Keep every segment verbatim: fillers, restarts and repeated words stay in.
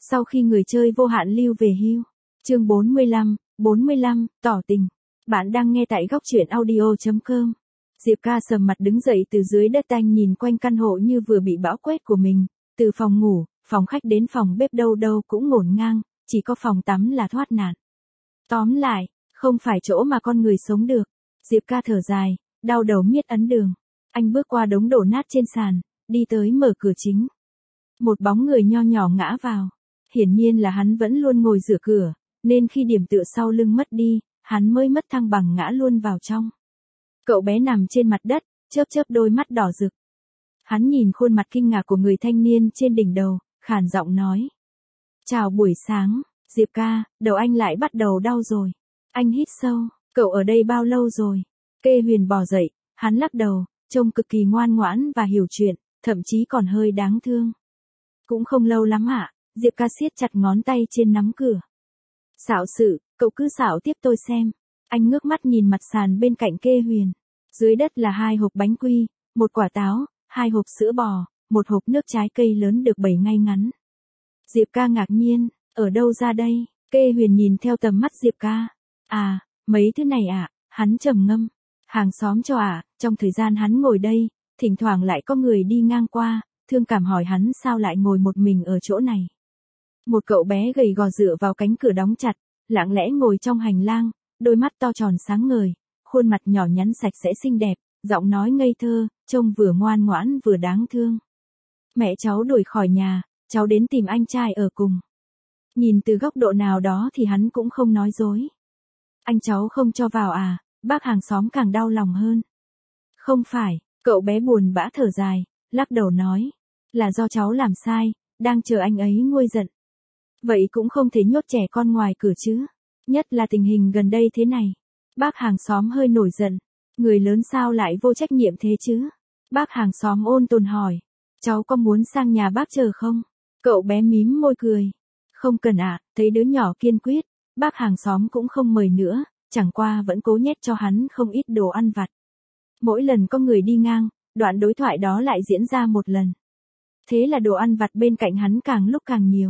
Sau khi người chơi vô hạn lưu về hưu. Chương bốn mươi lăm, bốn mươi lăm, tỏ tình. Bạn đang nghe tại góc truyện audio chấm com. Diệp Ca sầm mặt đứng dậy từ dưới đất tanh nhìn quanh căn hộ như vừa bị bão quét của mình, từ phòng ngủ, phòng khách đến phòng bếp đâu đâu cũng ngổn ngang, chỉ có phòng tắm là thoát nạn. Tóm lại, không phải chỗ mà con người sống được. Diệp Ca thở dài, đau đầu miết ấn đường. Anh bước qua đống đổ nát trên sàn, đi tới mở cửa chính. Một bóng người nho nhỏ ngã vào. Hiển nhiên là hắn vẫn luôn ngồi rửa cửa, nên khi điểm tựa sau lưng mất đi, hắn mới mất thăng bằng ngã luôn vào trong. Cậu bé nằm trên mặt đất, chớp chớp đôi mắt đỏ rực. Hắn nhìn khuôn mặt kinh ngạc của người thanh niên trên đỉnh đầu, khàn giọng nói. Chào buổi sáng, Diệp Ca, đầu anh lại bắt đầu đau rồi. Anh hít sâu, cậu ở đây bao lâu rồi? Kê Huyền bò dậy, hắn lắc đầu, trông cực kỳ ngoan ngoãn và hiểu chuyện, thậm chí còn hơi đáng thương. Cũng không lâu lắm ạ, Diệp Ca siết chặt ngón tay trên nắm cửa. Xạo sự, cậu cứ xạo tiếp tôi xem. Anh ngước mắt nhìn mặt sàn bên cạnh Kê Huyền. Dưới đất là hai hộp bánh quy, một quả táo, hai hộp sữa bò, một hộp nước trái cây lớn được bày ngay ngắn. Diệp Ca ngạc nhiên, ở đâu ra đây? Kê Huyền nhìn theo tầm mắt Diệp Ca. À, mấy thứ này ạ, à? Hắn trầm ngâm. Hàng xóm cho ạ, à? Trong thời gian hắn ngồi đây, thỉnh thoảng lại có người đi ngang qua, thương cảm hỏi hắn sao lại ngồi một mình ở chỗ này. Một cậu bé gầy gò dựa vào cánh cửa đóng chặt, lặng lẽ ngồi trong hành lang, đôi mắt to tròn sáng ngời, khuôn mặt nhỏ nhắn sạch sẽ xinh đẹp, giọng nói ngây thơ, trông vừa ngoan ngoãn vừa đáng thương. Mẹ cháu đuổi khỏi nhà, cháu đến tìm anh trai ở cùng. Nhìn từ góc độ nào đó thì hắn cũng không nói dối. Anh cháu không cho vào à, bác hàng xóm càng đau lòng hơn. Không phải, cậu bé buồn bã thở dài, lắc đầu nói. Là do cháu làm sai, đang chờ anh ấy nguôi giận. Vậy cũng không thể nhốt trẻ con ngoài cửa chứ. Nhất là tình hình gần đây thế này. Bác hàng xóm hơi nổi giận. Người lớn sao lại vô trách nhiệm thế chứ? Bác hàng xóm ôn tồn hỏi. Cháu có muốn sang nhà bác chờ không? Cậu bé mím môi cười. Không cần ạ, à, thấy đứa nhỏ kiên quyết. Bác hàng xóm cũng không mời nữa, chẳng qua vẫn cố nhét cho hắn không ít đồ ăn vặt. Mỗi lần có người đi ngang, đoạn đối thoại đó lại diễn ra một lần. Thế là đồ ăn vặt bên cạnh hắn càng lúc càng nhiều.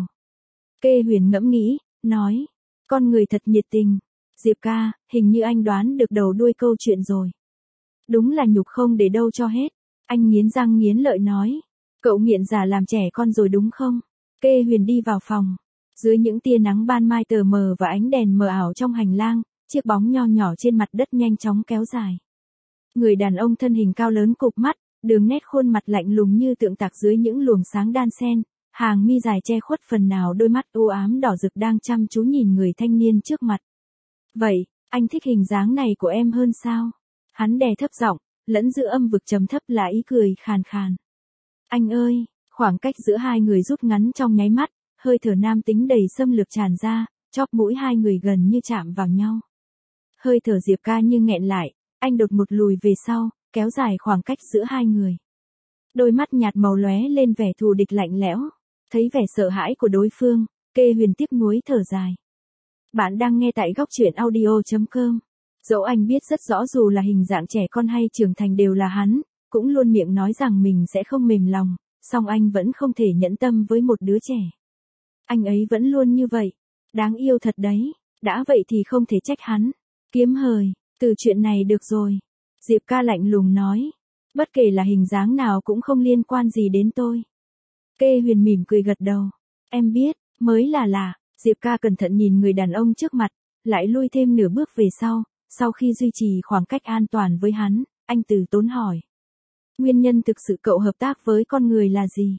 Kê Huyền ngẫm nghĩ, nói. Con người thật nhiệt tình. Diệp Ca, hình như anh đoán được đầu đuôi câu chuyện rồi. Đúng là nhục không để đâu cho hết. Anh nghiến răng nghiến lợi nói. Cậu nghiện giả làm trẻ con rồi đúng không? Kê Huyền đi vào phòng. Dưới những tia nắng ban mai tờ mờ và ánh đèn mờ ảo trong hành lang, chiếc bóng nho nhỏ trên mặt đất nhanh chóng kéo dài. Người đàn ông thân hình cao lớn cụp mắt, đường nét khuôn mặt lạnh lùng như tượng tạc dưới những luồng sáng đan xen, hàng mi dài che khuất phần nào đôi mắt u ám đỏ rực đang chăm chú nhìn người thanh niên trước mặt. Vậy, anh thích hình dáng này của em hơn sao? Hắn đè thấp giọng, lẫn giữa âm vực trầm thấp là ý cười khàn khàn. Anh ơi, khoảng cách giữa hai người rút ngắn trong nháy mắt, hơi thở nam tính đầy xâm lược tràn ra, chóp mũi hai người gần như chạm vào nhau. Hơi thở Diệp Ca như nghẹn lại, anh đột ngột lùi về sau, kéo dài khoảng cách giữa hai người. Đôi mắt nhạt màu lóe lên vẻ thù địch lạnh lẽo, thấy vẻ sợ hãi của đối phương, Kê Huyền tiếc nuối thở dài. Bạn đang nghe tại góc truyện audio chấm com. Dẫu anh biết rất rõ dù là hình dạng trẻ con hay trưởng thành đều là hắn, cũng luôn miệng nói rằng mình sẽ không mềm lòng, song anh vẫn không thể nhẫn tâm với một đứa trẻ. Anh ấy vẫn luôn như vậy. Đáng yêu thật đấy. Đã vậy thì không thể trách hắn. Kiếm hời, từ chuyện này được rồi. Diệp Ca lạnh lùng nói. Bất kể là hình dáng nào cũng không liên quan gì đến tôi. Kê Huyền mỉm cười gật đầu. Em biết, mới là lạ. Diệp Ca cẩn thận nhìn người đàn ông trước mặt, lại lui thêm nửa bước về sau. Sau khi duy trì khoảng cách an toàn với hắn, anh từ tốn hỏi. Nguyên nhân thực sự cậu hợp tác với con người là gì?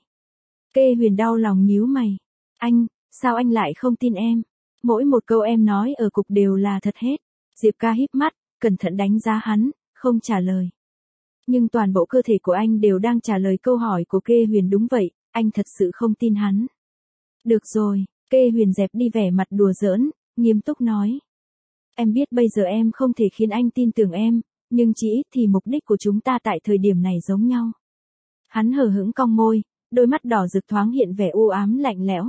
Kê Huyền đau lòng nhíu mày. Anh, sao anh lại không tin em? Mỗi một câu em nói ở cục đều là thật hết. Diệp Ca híp mắt, cẩn thận đánh giá hắn, không trả lời. Nhưng toàn bộ cơ thể của anh đều đang trả lời câu hỏi của Kê Huyền đúng vậy, anh thật sự không tin hắn. Được rồi, Kê Huyền dẹp đi vẻ mặt đùa giỡn, nghiêm túc nói. Em biết bây giờ em không thể khiến anh tin tưởng em, nhưng chỉ ít thì mục đích của chúng ta tại thời điểm này giống nhau. Hắn hờ hững cong môi, đôi mắt đỏ rực thoáng hiện vẻ u ám lạnh lẽo.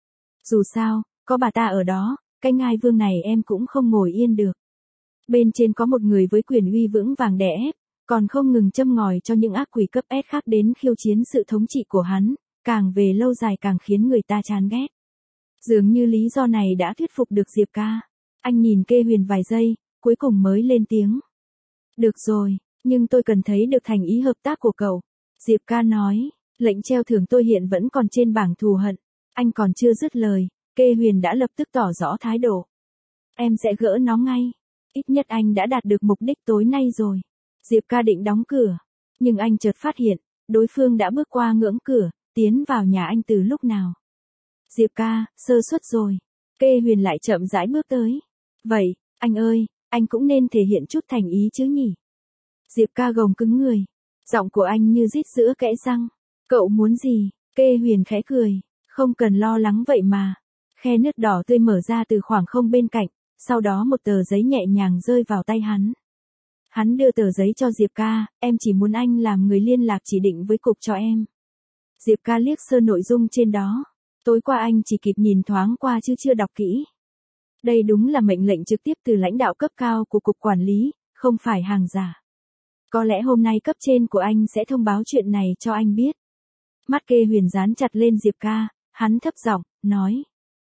Dù sao, có bà ta ở đó, cái ngai vương này em cũng không ngồi yên được. Bên trên có một người với quyền uy vững vàng đè ép, còn không ngừng châm ngòi cho những ác quỷ cấp S khác đến khiêu chiến sự thống trị của hắn, càng về lâu dài càng khiến người ta chán ghét. Dường như lý do này đã thuyết phục được Diệp ca. Anh nhìn Kê Huyền vài giây, cuối cùng mới lên tiếng. Được rồi, nhưng tôi cần thấy được thành ý hợp tác của cậu. Diệp ca nói, lệnh treo thưởng tôi hiện vẫn còn trên bảng thù hận. Anh còn chưa dứt lời, Kê Huyền đã lập tức tỏ rõ thái độ. Em sẽ gỡ nó ngay. Ít nhất anh đã đạt được mục đích tối nay rồi. Diệp ca định đóng cửa. Nhưng anh chợt phát hiện, đối phương đã bước qua ngưỡng cửa, tiến vào nhà anh từ lúc nào. Diệp ca, sơ suất rồi. Kê Huyền lại chậm rãi bước tới. Vậy, anh ơi, anh cũng nên thể hiện chút thành ý chứ nhỉ. Diệp ca gồng cứng người. Giọng của anh như rít giữa kẽ răng. Cậu muốn gì? Kê Huyền khẽ cười. Không cần lo lắng vậy mà. Khe nứt đỏ tươi mở ra từ khoảng không bên cạnh, sau đó một tờ giấy nhẹ nhàng rơi vào tay hắn. Hắn đưa tờ giấy cho Diệp ca, em chỉ muốn anh làm người liên lạc chỉ định với cục cho em. Diệp ca liếc sơ nội dung trên đó. Tối qua anh chỉ kịp nhìn thoáng qua chứ chưa đọc kỹ. Đây đúng là mệnh lệnh trực tiếp từ lãnh đạo cấp cao của cục quản lý, không phải hàng giả. Có lẽ hôm nay cấp trên của anh sẽ thông báo chuyện này cho anh biết. Mắt Kê Huyền dán chặt lên Diệp ca, hắn thấp giọng, nói.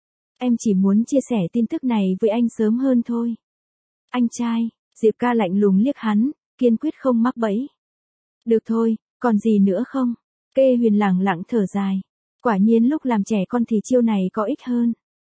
Em chỉ muốn chia sẻ tin tức này với anh sớm hơn thôi. Anh trai, Diệp ca lạnh lùng liếc hắn, kiên quyết không mắc bẫy. Được thôi, còn gì nữa không? Kê Huyền lẳng lặng thở dài. Quả nhiên lúc làm trẻ con thì chiêu này có ích hơn.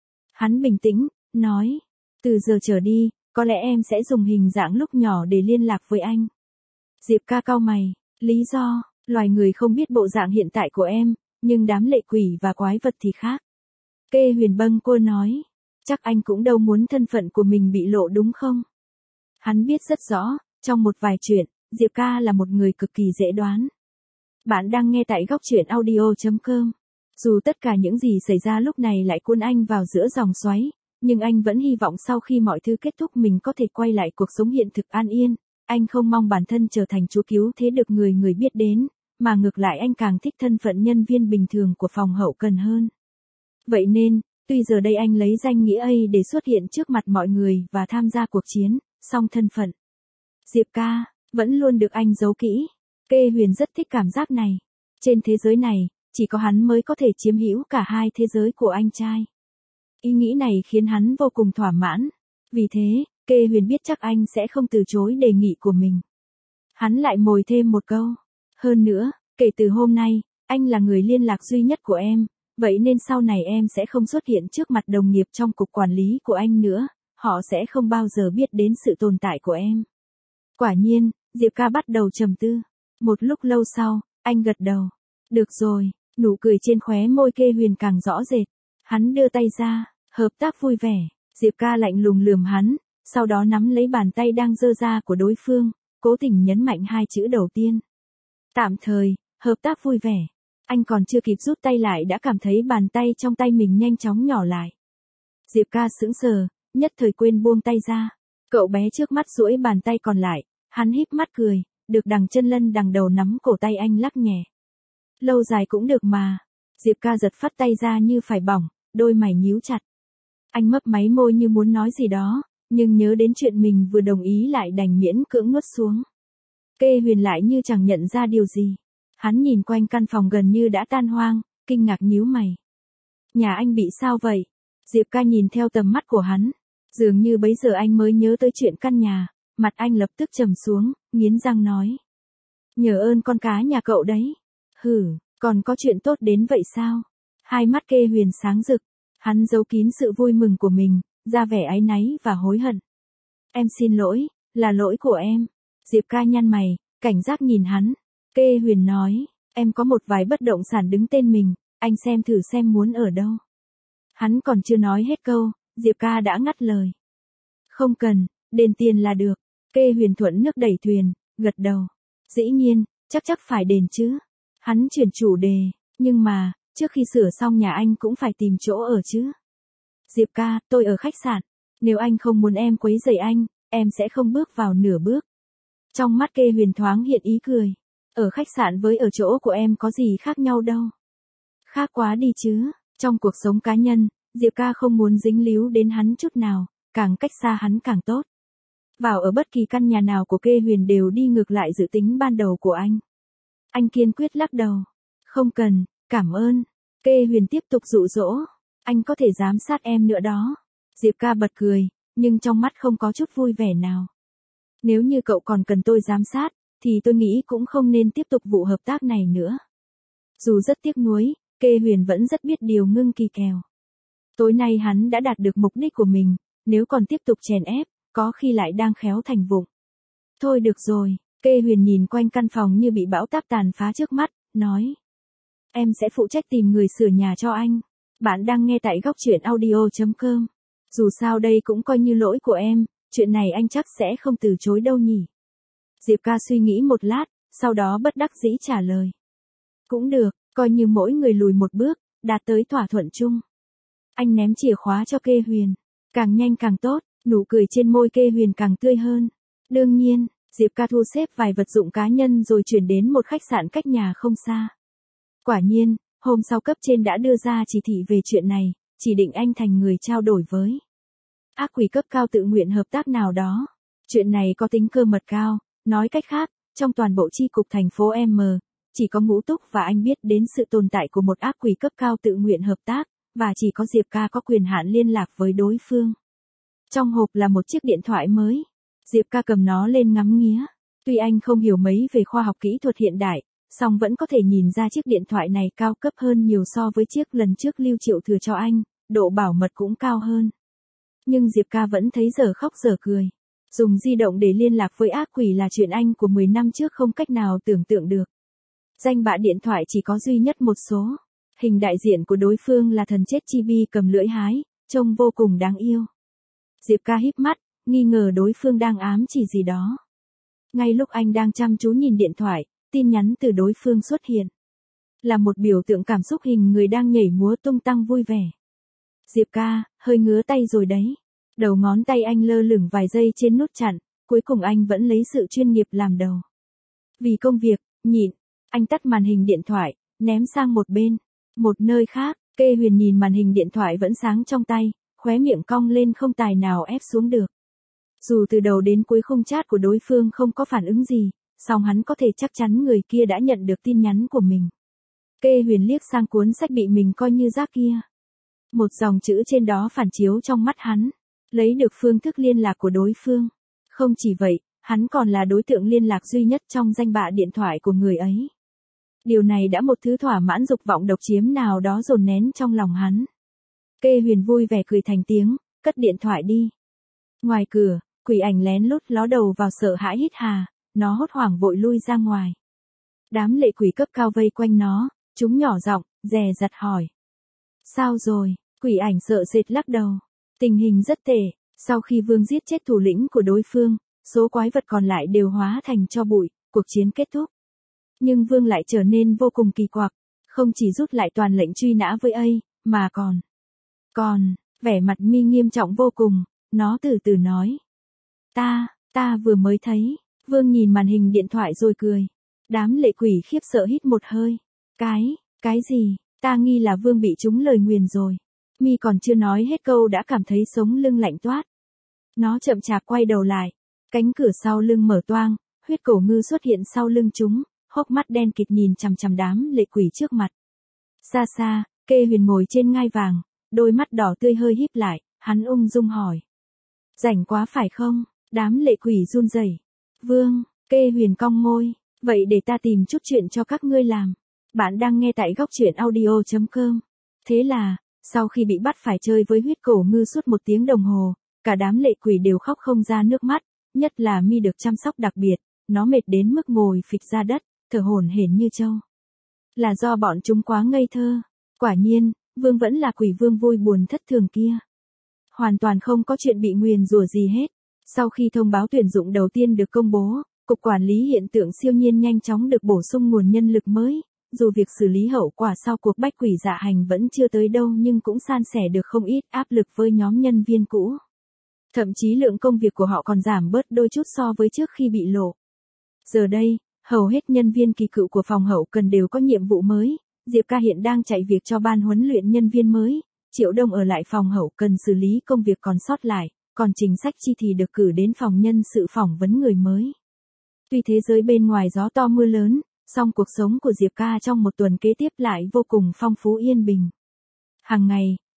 Hắn bình tĩnh, nói. Từ giờ trở đi, có lẽ em sẽ dùng hình dạng lúc nhỏ để liên lạc với anh. Diệp ca cau mày. Lý do, loài người không biết bộ dạng hiện tại của em, nhưng đám lệ quỷ và quái vật thì khác. Kê Huyền bâng quơ nói. Chắc anh cũng đâu muốn thân phận của mình bị lộ đúng không? Hắn biết rất rõ, trong một vài chuyện, Diệp ca là một người cực kỳ dễ đoán. Bạn đang nghe tại góc truyện audio chấm com. Dù tất cả những gì xảy ra lúc này lại cuốn anh vào giữa dòng xoáy, nhưng anh vẫn hy vọng sau khi mọi thứ kết thúc mình có thể quay lại cuộc sống hiện thực an yên. Anh không mong bản thân trở thành chúa cứu thế được người người biết đến, mà ngược lại anh càng thích thân phận nhân viên bình thường của phòng hậu cần hơn. Vậy nên, tuy giờ đây anh lấy danh nghĩa A để xuất hiện trước mặt mọi người và tham gia cuộc chiến, song thân phận Diệp ca vẫn luôn được anh giấu kỹ. Kê Huyền rất thích cảm giác này. Trên thế giới này, chỉ có hắn mới có thể chiếm hữu cả hai thế giới của anh trai. Ý nghĩ này khiến hắn vô cùng thỏa mãn. Vì thế, Kê Huyền biết chắc anh sẽ không từ chối đề nghị của mình. Hắn lại mồi thêm một câu. Hơn nữa, kể từ hôm nay, anh là người liên lạc duy nhất của em, vậy nên sau này em sẽ không xuất hiện trước mặt đồng nghiệp trong cục quản lý của anh nữa, họ sẽ không bao giờ biết đến sự tồn tại của em. Quả nhiên, Diệp ca bắt đầu trầm tư. Một lúc lâu sau, anh gật đầu. Được rồi, nụ cười trên khóe môi Kê Huyền càng rõ rệt. Hắn đưa tay ra, hợp tác vui vẻ. Diệp ca lạnh lùng lườm hắn, sau đó nắm lấy bàn tay đang giơ ra của đối phương, cố tình nhấn mạnh hai chữ đầu tiên. Tạm thời, hợp tác vui vẻ. Anh còn chưa kịp rút tay lại đã cảm thấy bàn tay trong tay mình nhanh chóng nhỏ lại. Diệp ca sững sờ, nhất thời quên buông tay ra. Cậu bé trước mắt duỗi bàn tay còn lại, hắn híp mắt cười, được đằng chân lân đằng đầu nắm cổ tay anh lắc nhẹ. Lâu dài cũng được mà. Diệp ca giật phát tay ra như phải bỏng, đôi mày nhíu chặt. Anh mấp máy môi như muốn nói gì đó, nhưng nhớ đến chuyện mình vừa đồng ý lại đành miễn cưỡng nuốt xuống. Kê Huyền lại như chẳng nhận ra điều gì. Hắn nhìn quanh căn phòng gần như đã tan hoang, kinh ngạc nhíu mày. Nhà anh bị sao vậy? Diệp ca nhìn theo tầm mắt của hắn. Dường như bấy giờ anh mới nhớ tới chuyện căn nhà, mặt anh lập tức trầm xuống, nghiến răng nói. Nhờ ơn con cá nhà cậu đấy. Hử, còn có chuyện tốt đến vậy sao? Hai mắt Kê Huyền sáng rực, hắn giấu kín sự vui mừng của mình, ra vẻ áy náy và hối hận. Em xin lỗi, là lỗi của em. Diệp ca nhăn mày, cảnh giác nhìn hắn. Kê Huyền nói, em có một vài bất động sản đứng tên mình, anh xem thử xem muốn ở đâu. Hắn còn chưa nói hết câu, Diệp ca đã ngắt lời. Không cần, đền tiền là được. Kê Huyền thuận nước đẩy thuyền, gật đầu. Dĩ nhiên, chắc chắc phải đền chứ. Hắn chuyển chủ đề, nhưng mà, trước khi sửa xong nhà anh cũng phải tìm chỗ ở chứ. Diệp ca, tôi ở khách sạn. Nếu anh không muốn em quấy rầy anh, em sẽ không bước vào nửa bước. Trong mắt Kê Huyền thoáng hiện ý cười. Ở khách sạn với ở chỗ của em có gì khác nhau đâu. Khác quá đi chứ. Trong cuộc sống cá nhân, Diệp ca không muốn dính líu đến hắn chút nào, càng cách xa hắn càng tốt. Vào ở bất kỳ căn nhà nào của Kê Huyền đều đi ngược lại dự tính ban đầu của anh. Anh kiên quyết lắc đầu. Không cần, cảm ơn. Kê Huyền tiếp tục dụ dỗ. Anh có thể giám sát em nữa đó. Diệp ca bật cười, nhưng trong mắt không có chút vui vẻ nào. Nếu như cậu còn cần tôi giám sát, thì tôi nghĩ cũng không nên tiếp tục vụ hợp tác này nữa. Dù rất tiếc nuối, Kê Huyền vẫn rất biết điều Ngưng Kỳ kèo. Tối nay hắn đã đạt được mục đích của mình, nếu còn tiếp tục chèn ép, có khi lại đang khéo thành vụng. Thôi được rồi, Kê Huyền nhìn quanh căn phòng như bị bão táp tàn phá trước mắt, nói. Em sẽ phụ trách tìm người sửa nhà cho anh. Bạn đang nghe tại góc truyện audio chấm com. Dù sao đây cũng coi như lỗi của em, chuyện này anh chắc sẽ không từ chối đâu nhỉ. Diệp ca suy nghĩ một lát, sau đó bất đắc dĩ trả lời. Cũng được, coi như mỗi người lùi một bước, đạt tới thỏa thuận chung. Anh ném chìa khóa cho Kê Huyền. Càng nhanh càng tốt, nụ cười trên môi Kê Huyền càng tươi hơn. Đương nhiên, Diệp ca thu xếp vài vật dụng cá nhân rồi chuyển đến một khách sạn cách nhà không xa. Quả nhiên, hôm sau cấp trên đã đưa ra chỉ thị về chuyện này, chỉ định anh thành người trao đổi với ác quỷ cấp cao tự nguyện hợp tác nào đó. Chuyện này có tính cơ mật cao, nói cách khác, trong toàn bộ chi cục thành phố M, chỉ có Ngũ Túc và anh biết đến sự tồn tại của một ác quỷ cấp cao tự nguyện hợp tác, và chỉ có Diệp ca có quyền hạn liên lạc với đối phương. Trong hộp là một chiếc điện thoại mới. Diệp ca cầm nó lên ngắm nghía. Tuy anh không hiểu mấy về khoa học kỹ thuật hiện đại, song vẫn có thể nhìn ra chiếc điện thoại này cao cấp hơn nhiều so với chiếc lần trước Lưu Triệu thừa cho anh, độ bảo mật cũng cao hơn. Nhưng Diệp ca vẫn thấy dở khóc dở cười. Dùng di động để liên lạc với ác quỷ là chuyện anh của mười năm trước không cách nào tưởng tượng được. Danh bạ điện thoại chỉ có duy nhất một số. Hình đại diện của đối phương là thần chết chibi cầm lưỡi hái, trông vô cùng đáng yêu. Diệp ca híp mắt, nghi ngờ đối phương đang ám chỉ gì đó. Ngay lúc anh đang chăm chú nhìn điện thoại, tin nhắn từ đối phương xuất hiện. Là một biểu tượng cảm xúc hình người đang nhảy múa tung tăng vui vẻ. Diệp ca, hơi ngứa tay rồi đấy. Đầu ngón tay anh lơ lửng vài giây trên nút chặn, cuối cùng anh vẫn lấy sự chuyên nghiệp làm đầu. Vì công việc, nhịn, anh tắt màn hình điện thoại, ném sang một bên. Một nơi khác, Kê Huyền nhìn màn hình điện thoại vẫn sáng trong tay, khóe miệng cong lên không tài nào ép xuống được. Dù từ đầu đến cuối khung chat của đối phương không có phản ứng gì, song hắn có thể chắc chắn người kia đã nhận được tin nhắn của mình. Kê Huyền liếc sang cuốn sách bị mình coi như rác kia. Một dòng chữ trên đó phản chiếu trong mắt hắn. Lấy được phương thức liên lạc của đối phương. Không chỉ vậy, hắn còn là đối tượng liên lạc duy nhất trong danh bạ điện thoại của người ấy. Điều này đã một thứ thỏa mãn dục vọng độc chiếm nào đó dồn nén trong lòng hắn. Kê Huyền vui vẻ cười thành tiếng, cất điện thoại đi. Ngoài cửa, quỷ ảnh lén lút ló đầu vào sợ hãi hít hà, nó hốt hoảng vội lui ra ngoài. Đám lệ quỷ cấp cao vây quanh nó, chúng nhỏ giọng, dè dặt hỏi. Sao rồi? Quỷ ảnh sợ sệt lắc đầu. Tình hình rất tệ, sau khi Vương giết chết thủ lĩnh của đối phương, số quái vật còn lại đều hóa thành tro bụi, cuộc chiến kết thúc. Nhưng Vương lại trở nên vô cùng kỳ quặc, không chỉ rút lại toàn lệnh truy nã với A, mà còn... Còn, vẻ mặt Mi nghiêm trọng vô cùng, nó từ từ nói. Ta, ta vừa mới thấy, Vương nhìn màn hình điện thoại rồi cười. Đám lệ quỷ khiếp sợ hít một hơi. Cái, cái gì, ta nghi là Vương bị trúng lời nguyền rồi. Mi còn chưa nói hết câu đã cảm thấy sống lưng lạnh toát. Nó chậm chạp quay đầu lại. Cánh cửa sau lưng mở toang, huyết cổ ngư xuất hiện sau lưng chúng, hốc mắt đen kịt nhìn chằm chằm đám lệ quỷ trước mặt. Xa xa, Kê Huyền ngồi trên ngai vàng, đôi mắt đỏ tươi hơi híp lại, hắn ung dung hỏi. Rảnh quá phải không? Đám lệ quỷ run rẩy. Vương, Kê Huyền cong môi, vậy để ta tìm chút chuyện cho các ngươi làm. Bạn đang nghe tại góc truyện audio chấm com. Thế là, sau khi bị bắt phải chơi với huyết cổ ngư suốt một tiếng đồng hồ, cả đám lệ quỷ đều khóc không ra nước mắt, nhất là Mi được chăm sóc đặc biệt, nó mệt đến mức ngồi phịch ra đất, thở hổn hển như trâu. Là do bọn chúng quá ngây thơ. Quả nhiên, Vương vẫn là quỷ vương vui buồn thất thường kia. Hoàn toàn không có chuyện bị nguyền rủa gì hết. Sau khi thông báo tuyển dụng đầu tiên được công bố, Cục Quản lý Hiện tượng siêu nhiên nhanh chóng được bổ sung nguồn nhân lực mới. Dù việc xử lý hậu quả sau cuộc bách quỷ dạ hành vẫn chưa tới đâu nhưng cũng san sẻ được không ít áp lực với nhóm nhân viên cũ. Thậm chí lượng công việc của họ còn giảm bớt đôi chút so với trước khi bị lộ. Giờ đây, hầu hết nhân viên kỳ cựu của phòng hậu cần đều có nhiệm vụ mới. Diệp ca hiện đang chạy việc cho ban huấn luyện nhân viên mới. Triệu Đông ở lại phòng hậu cần xử lý công việc còn sót lại, còn Trình Sách Chi thì được cử đến phòng nhân sự phỏng vấn người mới. Tuy thế giới bên ngoài gió to mưa lớn, song cuộc sống của Diệp ca trong một tuần kế tiếp lại vô cùng phong phú yên bình. Hàng ngày,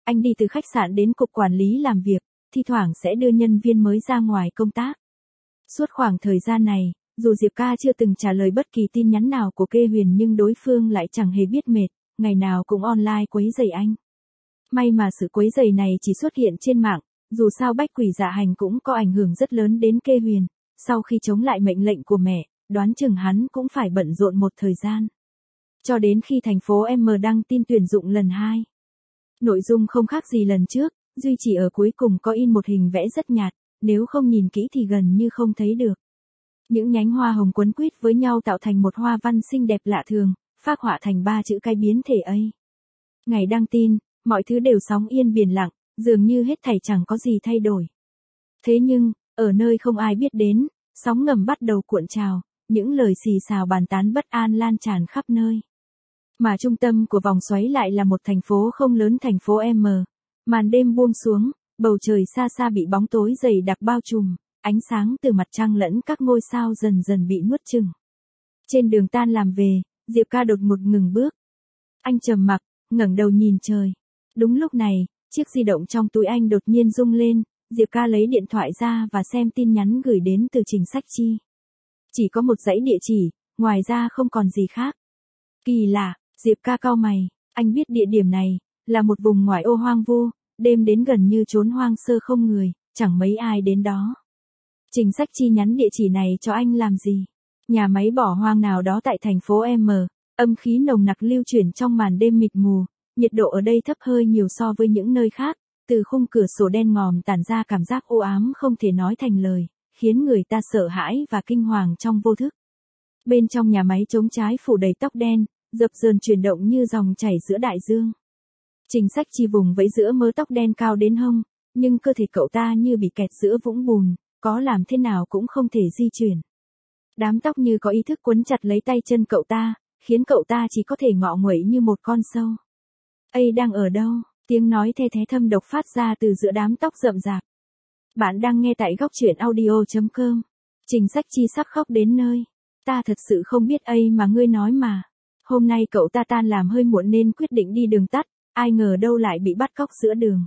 Anh đi từ khách sạn đến cục quản lý làm việc, thi thoảng sẽ đưa nhân viên mới ra ngoài công tác. Suốt khoảng thời gian này, dù Diệp Ca chưa từng trả lời bất kỳ tin nhắn nào của Kê Huyền nhưng đối phương lại chẳng hề biết mệt, ngày nào cũng online quấy rầy anh. May mà sự quấy rầy này chỉ xuất hiện trên mạng, dù sao bách quỷ dạ hành cũng có ảnh hưởng rất lớn đến Kê Huyền, sau khi chống lại mệnh lệnh của mẹ, đoán chừng hắn cũng phải bận rộn một thời gian. Cho đến khi thành phố M đăng tin tuyển dụng lần hai. Nội dung không khác gì lần trước, duy chỉ ở cuối cùng có in một hình vẽ rất nhạt, nếu không nhìn kỹ thì gần như không thấy được. Những nhánh hoa hồng quấn quýt với nhau tạo thành một hoa văn xinh đẹp lạ thường, phác họa thành ba chữ cái biến thể A. Ngày đăng tin, mọi thứ đều sóng yên biển lặng, dường như hết thảy chẳng có gì thay đổi. Thế nhưng, ở nơi không ai biết đến, sóng ngầm bắt đầu cuộn trào, những lời xì xào bàn tán bất an lan tràn khắp nơi. Mà trung tâm của vòng xoáy lại là một thành phố không lớn, thành phố M. Màn đêm buông xuống, bầu trời xa xa bị bóng tối dày đặc bao trùm, ánh sáng từ mặt trăng lẫn các ngôi sao dần dần bị nuốt chửng. Trên đường tan làm về, Diệp Ca đột ngột ngừng bước. Anh trầm mặc, ngẩng đầu nhìn trời. Đúng lúc này, chiếc di động trong túi anh đột nhiên rung lên, Diệp Ca lấy điện thoại ra và xem tin nhắn gửi đến từ Trình Sách Chi. Chỉ có một dãy địa chỉ, ngoài ra không còn gì khác. Kỳ lạ, Diệp Ca cau mày, anh biết địa điểm này là một vùng ngoại ô hoang vu, đêm đến gần như trốn hoang sơ không người, chẳng mấy ai đến đó. Trình Sách Chi nhắn địa chỉ này cho anh làm gì? Nhà máy bỏ hoang nào đó tại thành phố M, âm khí nồng nặc lưu chuyển trong màn đêm mịt mù, nhiệt độ ở đây thấp hơi nhiều so với những nơi khác, từ khung cửa sổ đen ngòm tản ra cảm giác u ám không thể nói thành lời, khiến người ta sợ hãi và kinh hoàng trong vô thức. Bên trong nhà máy trống trái phủ đầy tóc đen, dập dờn chuyển động như dòng chảy giữa đại dương. Trình Sách Chi vùng vẫy giữa mớ tóc đen cao đến hông, nhưng cơ thể cậu ta như bị kẹt giữa vũng bùn, có làm thế nào cũng không thể di chuyển. Đám tóc như có ý thức quấn chặt lấy tay chân cậu ta, khiến cậu ta chỉ có thể ngọ nguậy như một con sâu. Ây đang ở đâu? Tiếng nói the thé thâm độc phát ra từ giữa đám tóc rậm rạp. Bạn đang nghe tại góc truyện audio chấm com. Trình Sách Chi sắp khóc đến nơi. Ta thật sự không biết Ây mà ngươi nói mà. Hôm nay cậu ta tan làm hơi muộn nên quyết định đi đường tắt, ai ngờ đâu lại bị bắt cóc giữa đường.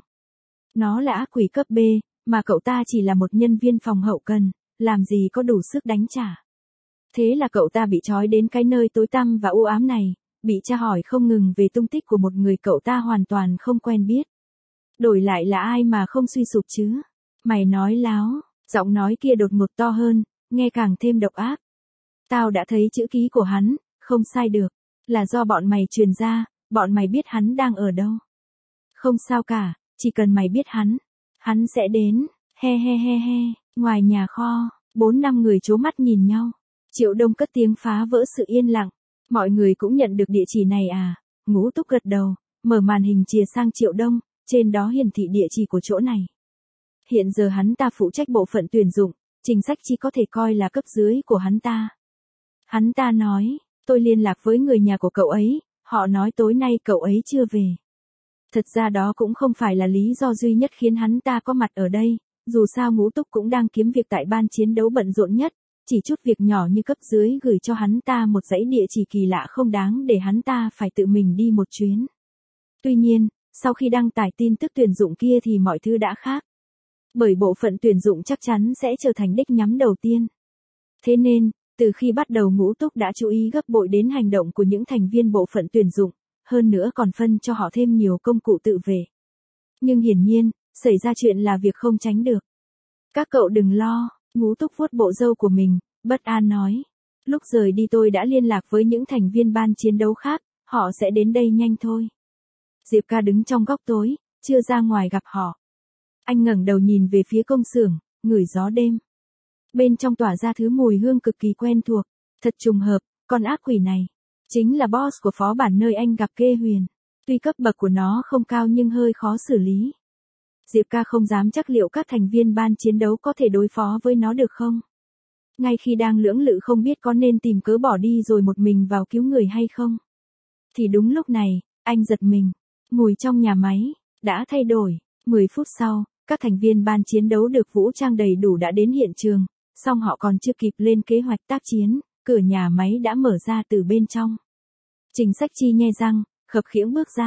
Nó là ác quỷ cấp B, mà cậu ta chỉ là một nhân viên phòng hậu cần, làm gì có đủ sức đánh trả. Thế là cậu ta bị trói đến cái nơi tối tăm và u ám này, bị tra hỏi không ngừng về tung tích của một người cậu ta hoàn toàn không quen biết. Đổi lại là ai mà không suy sụp chứ? Mày nói láo, giọng nói kia đột ngột to hơn, nghe càng thêm độc ác. Tao đã thấy chữ ký của hắn, không sai được, là do bọn mày truyền ra, bọn mày biết hắn đang ở đâu. Không sao cả, chỉ cần mày biết hắn, hắn sẽ đến, he he he he, ngoài nhà kho, bốn năm người trố mắt nhìn nhau. Triệu Đông cất tiếng phá vỡ sự yên lặng. Mọi người cũng nhận được địa chỉ này à? Ngũ Túc gật đầu, mở màn hình chìa sang Triệu Đông, trên đó hiển thị địa chỉ của chỗ này. Hiện giờ hắn ta phụ trách bộ phận tuyển dụng, Trình Sách Chi có thể coi là cấp dưới của hắn ta. Hắn ta nói, tôi liên lạc với người nhà của cậu ấy, họ nói tối nay cậu ấy chưa về. Thật ra đó cũng không phải là lý do duy nhất khiến hắn ta có mặt ở đây, dù sao Ngũ Túc cũng đang kiếm việc tại ban chiến đấu bận rộn nhất. Chỉ chút việc nhỏ như cấp dưới gửi cho hắn ta một dãy địa chỉ kỳ lạ không đáng để hắn ta phải tự mình đi một chuyến. Tuy nhiên, sau khi đăng tải tin tức tuyển dụng kia thì mọi thứ đã khác. Bởi bộ phận tuyển dụng chắc chắn sẽ trở thành đích nhắm đầu tiên. Thế nên, từ khi bắt đầu Ngũ Túc đã chú ý gấp bội đến hành động của những thành viên bộ phận tuyển dụng, hơn nữa còn phân cho họ thêm nhiều công cụ tự vệ. Nhưng hiển nhiên, xảy ra chuyện là việc không tránh được. Các cậu đừng lo. Ngũ Túc vuốt bộ râu của mình, bất an nói. Lúc rời đi tôi đã liên lạc với những thành viên ban chiến đấu khác, họ sẽ đến đây nhanh thôi. Diệp Ca đứng trong góc tối, chưa ra ngoài gặp họ. Anh ngẩng đầu nhìn về phía công xưởng, ngửi gió đêm. Bên trong tỏa ra thứ mùi hương cực kỳ quen thuộc, thật trùng hợp, con ác quỷ này chính là boss của phó bản nơi anh gặp Kê Huyền. Tuy cấp bậc của nó không cao nhưng hơi khó xử lý. Diệp Ca không dám chắc liệu các thành viên ban chiến đấu có thể đối phó với nó được không. Ngay khi đang lưỡng lự không biết có nên tìm cớ bỏ đi rồi một mình vào cứu người hay không. Thì đúng lúc này, anh giật mình. Mùi trong nhà máy đã thay đổi. mười phút sau, các thành viên ban chiến đấu được vũ trang đầy đủ đã đến hiện trường. Song họ còn chưa kịp lên kế hoạch tác chiến, cửa nhà máy đã mở ra từ bên trong. Trình Sách Chi nhe răng, khập khiễng bước ra.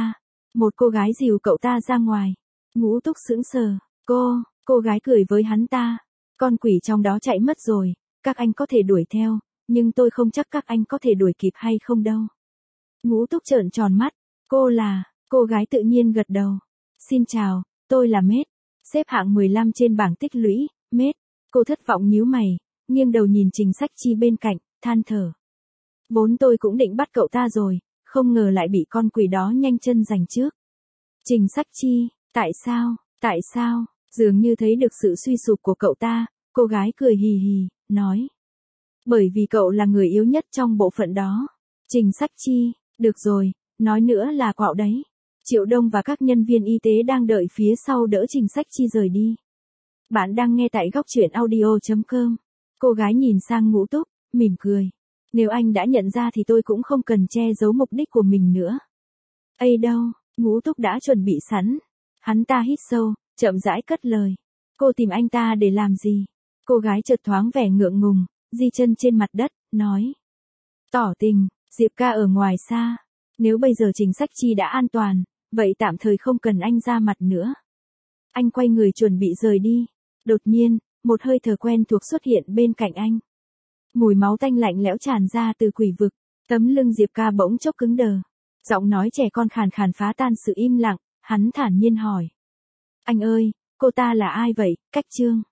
Một cô gái dìu cậu ta ra ngoài. Ngũ Túc sững sờ. Cô, cô gái cười với hắn ta. Con quỷ trong đó chạy mất rồi, các anh có thể đuổi theo, nhưng tôi không chắc các anh có thể đuổi kịp hay không đâu. Ngũ Túc trợn tròn mắt. Cô là, cô gái tự nhiên gật đầu. Xin chào, tôi là Mết. Xếp hạng mười lăm trên bảng tích lũy, Mết. Cô thất vọng nhíu mày, nghiêng đầu nhìn Trình Sách Chi bên cạnh, than thở. Vốn tôi cũng định bắt cậu ta rồi, không ngờ lại bị con quỷ đó nhanh chân giành trước. Trình Sách Chi, tại sao, tại sao, dường như thấy được sự suy sụp của cậu ta, cô gái cười hì hì, nói. Bởi vì cậu là người yếu nhất trong bộ phận đó. Trình Sách Chi, được rồi, nói nữa là quạo đấy. Triệu Đông và các nhân viên y tế đang đợi phía sau đỡ Trình Sách Chi rời đi. Bạn đang nghe tại góc truyện audio chấm com. Cô gái nhìn sang Ngũ Túc, mỉm cười. Nếu anh đã nhận ra thì tôi cũng không cần che giấu mục đích của mình nữa. Ây đâu, Ngũ Túc đã chuẩn bị sẵn. Hắn ta hít sâu, chậm rãi cất lời. Cô tìm anh ta để làm gì? Cô gái chợt thoáng vẻ ngượng ngùng, di chân trên mặt đất, nói. Tỏ tình, Diệp ca ở ngoài xa. Nếu bây giờ Trình Sách Chi đã an toàn, vậy tạm thời không cần anh ra mặt nữa. Anh quay người chuẩn bị rời đi. Đột nhiên, một hơi thở quen thuộc xuất hiện bên cạnh anh. Mùi máu tanh lạnh lẽo tràn ra từ quỷ vực. Tấm lưng Diệp ca bỗng chốc cứng đờ. Giọng nói trẻ con khàn khàn phá tan sự im lặng, hắn thản nhiên hỏi. Anh ơi, cô ta là ai vậy, Cách Trương?